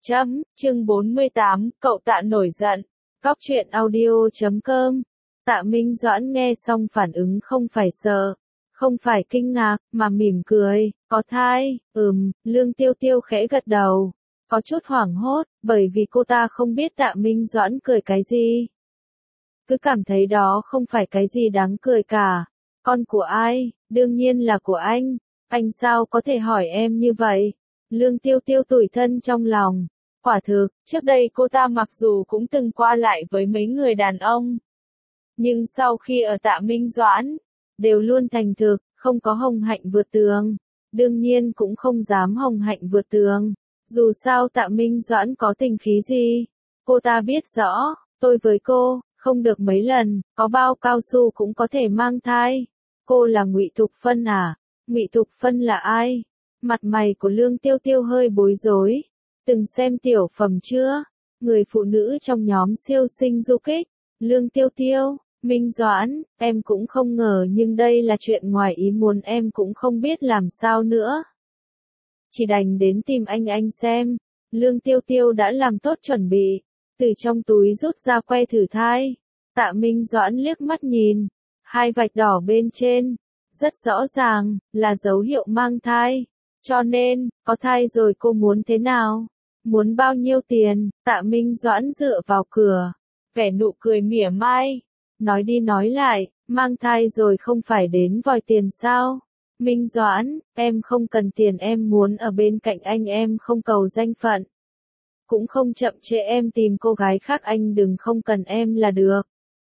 Chương 48, cậu Tạ nổi giận. Cóc truyện audio.com. Tạ Minh Doãn nghe xong phản ứng không phải sợ, không phải kinh ngạc, mà mỉm cười, có thai, Lương Tiêu Tiêu khẽ gật đầu, có chút hoảng hốt, bởi vì cô ta không biết Tạ Minh Doãn cười cái gì. Cứ cảm thấy đó không phải cái gì đáng cười cả. Con của ai? Đương nhiên là của anh sao có thể hỏi em như vậy? Lương Tiêu Tiêu tủi thân trong lòng. Quả thực, trước đây cô ta mặc dù cũng từng qua lại với mấy người đàn ông. Nhưng sau khi ở Tạ Minh Doãn, đều luôn thành thực, không có hồng hạnh vượt tường. Đương nhiên cũng không dám hồng hạnh vượt tường. Dù sao Tạ Minh Doãn có tình khí gì? Cô ta biết rõ, tôi với cô, không được mấy lần, có bao cao su cũng có thể mang thai. Cô là Ngụy Thục Phân à? Ngụy Thục Phân là ai? Mặt mày của Lương Tiêu Tiêu hơi bối rối. Từng xem tiểu phẩm chưa? Người phụ nữ trong nhóm siêu sinh du kích. Lương Tiêu Tiêu, Minh Doãn, em cũng không ngờ nhưng đây là chuyện ngoài ý muốn, em cũng không biết làm sao nữa. Chỉ đành đến tìm anh xem. Lương Tiêu Tiêu đã làm tốt chuẩn bị. Từ trong túi rút ra que thử thai. Tạ Minh Doãn liếc mắt nhìn. Hai vạch đỏ bên trên. Rất rõ ràng, là dấu hiệu mang thai. Cho nên, có thai rồi cô muốn thế nào? Muốn bao nhiêu tiền? Tạ Minh Doãn dựa vào cửa. Vẻ nụ cười mỉa mai. Nói đi nói lại, mang thai rồi không phải đến vòi tiền sao? Minh Doãn, em không cần tiền, em muốn ở bên cạnh anh, em không cầu danh phận. Cũng không chậm trễ em tìm cô gái khác, anh đừng không cần em là được.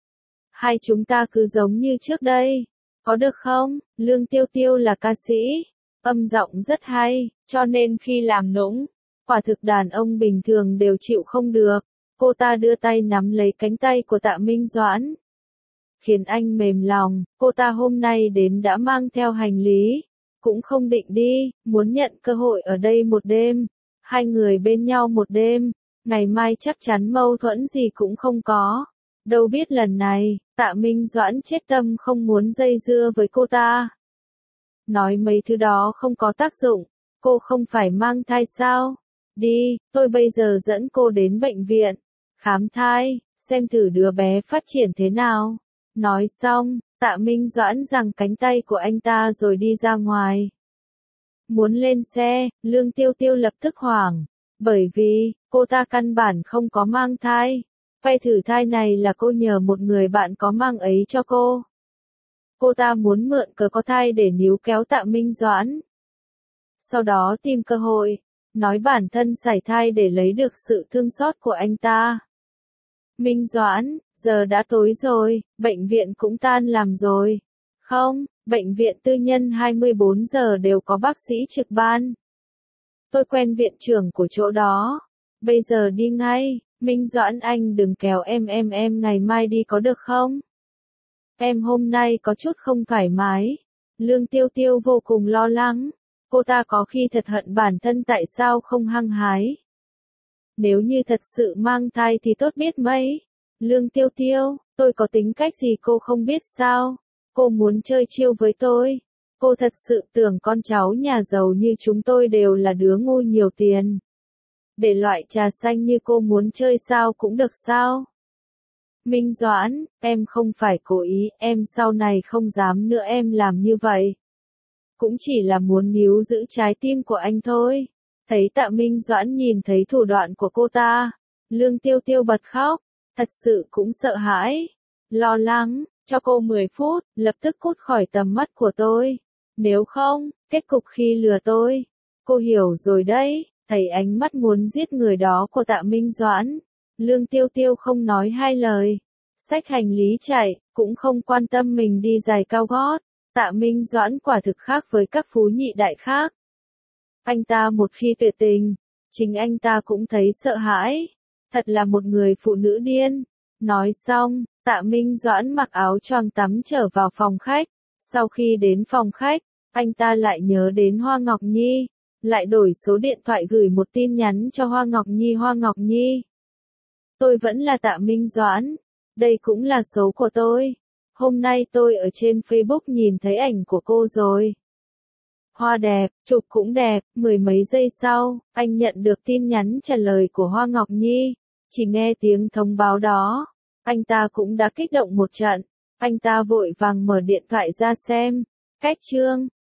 Hai chúng ta cứ giống như trước đây. Có được không? Lương Tiêu Tiêu là ca sĩ. Âm giọng rất hay, cho nên khi làm nũng, quả thực đàn ông bình thường đều chịu không được. Cô ta đưa tay nắm lấy cánh tay của Tạ Minh Doãn. Khiến anh mềm lòng, cô ta hôm nay đến đã mang theo hành lý. Cũng không định đi, muốn nhận cơ hội ở đây một đêm. Hai người bên nhau một đêm, ngày mai chắc chắn mâu thuẫn gì cũng không có. Đâu biết lần này, Tạ Minh Doãn chết tâm không muốn dây dưa với cô ta. Nói mấy thứ đó không có tác dụng, cô không phải mang thai sao? Đi, tôi bây giờ dẫn cô đến bệnh viện, khám thai, xem thử đứa bé phát triển thế nào. Nói xong, Tạ Minh Doãn giằng cánh tay của anh ta rồi đi ra ngoài. Muốn lên xe, Lương Tiêu Tiêu lập tức hoảng, bởi vì, cô ta căn bản không có mang thai. Que thử thai này là cô nhờ một người bạn có mang ấy cho cô. Cô ta muốn mượn cớ có thai để níu kéo Tạ Minh Doãn. Sau đó tìm cơ hội, nói bản thân sảy thai để lấy được sự thương xót của anh ta. Minh Doãn, giờ đã tối rồi, bệnh viện cũng tan làm rồi. Không, bệnh viện tư nhân 24 giờ đều có bác sĩ trực ban. Tôi quen viện trưởng của chỗ đó. Bây giờ đi ngay. Minh Doãn, anh đừng kéo em ngày mai đi có được không? Em hôm nay có chút không thoải mái. Lương Tiêu Tiêu vô cùng lo lắng. Cô ta có khi thật hận bản thân tại sao không hăng hái. Nếu như thật sự mang thai thì tốt biết mấy. Lương Tiêu Tiêu, tôi có tính cách gì cô không biết sao? Cô muốn chơi chiêu với tôi. Cô thật sự tưởng con cháu nhà giàu như chúng tôi đều là đứa ngu nhiều tiền. Để loại trà xanh như cô muốn chơi sao cũng được sao? Minh Doãn, em không phải cố ý, em sau này không dám nữa em làm như vậy. Cũng chỉ là muốn níu giữ trái tim của anh thôi. Thấy Tạ Minh Doãn nhìn thấy thủ đoạn của cô ta, Lương Tiêu Tiêu bật khóc, thật sự cũng sợ hãi, lo lắng, cho cô 10 phút, lập tức cút khỏi tầm mắt của tôi. Nếu không, kết cục khi lừa tôi. Cô hiểu rồi đấy. Thấy ánh mắt muốn giết người đó của Tạ Minh Doãn, Lương Tiêu Tiêu không nói hai lời. Xách hành lý chạy, cũng không quan tâm mình đi giày cao gót. Tạ Minh Doãn quả thực khác với các phú nhị đại khác. Anh ta một khi tuyệt tình, chính anh ta cũng thấy sợ hãi. Thật là một người phụ nữ điên. Nói xong, Tạ Minh Doãn mặc áo choàng tắm trở vào phòng khách. Sau khi đến phòng khách, anh ta lại nhớ đến Hoa Ngọc Nhi. Lại đổi số điện thoại gửi một tin nhắn cho Hoa Ngọc Nhi. Hoa Ngọc Nhi, tôi vẫn là Tạ Minh Doãn. Đây cũng là số của tôi. Hôm nay tôi ở trên Facebook nhìn thấy ảnh của cô rồi. Hoa đẹp, chụp cũng đẹp, mười mấy giây sau, anh nhận được tin nhắn trả lời của Hoa Ngọc Nhi. Chỉ nghe tiếng thông báo đó, anh ta cũng đã kích động một trận. Anh ta vội vàng mở điện thoại ra xem. Cách chương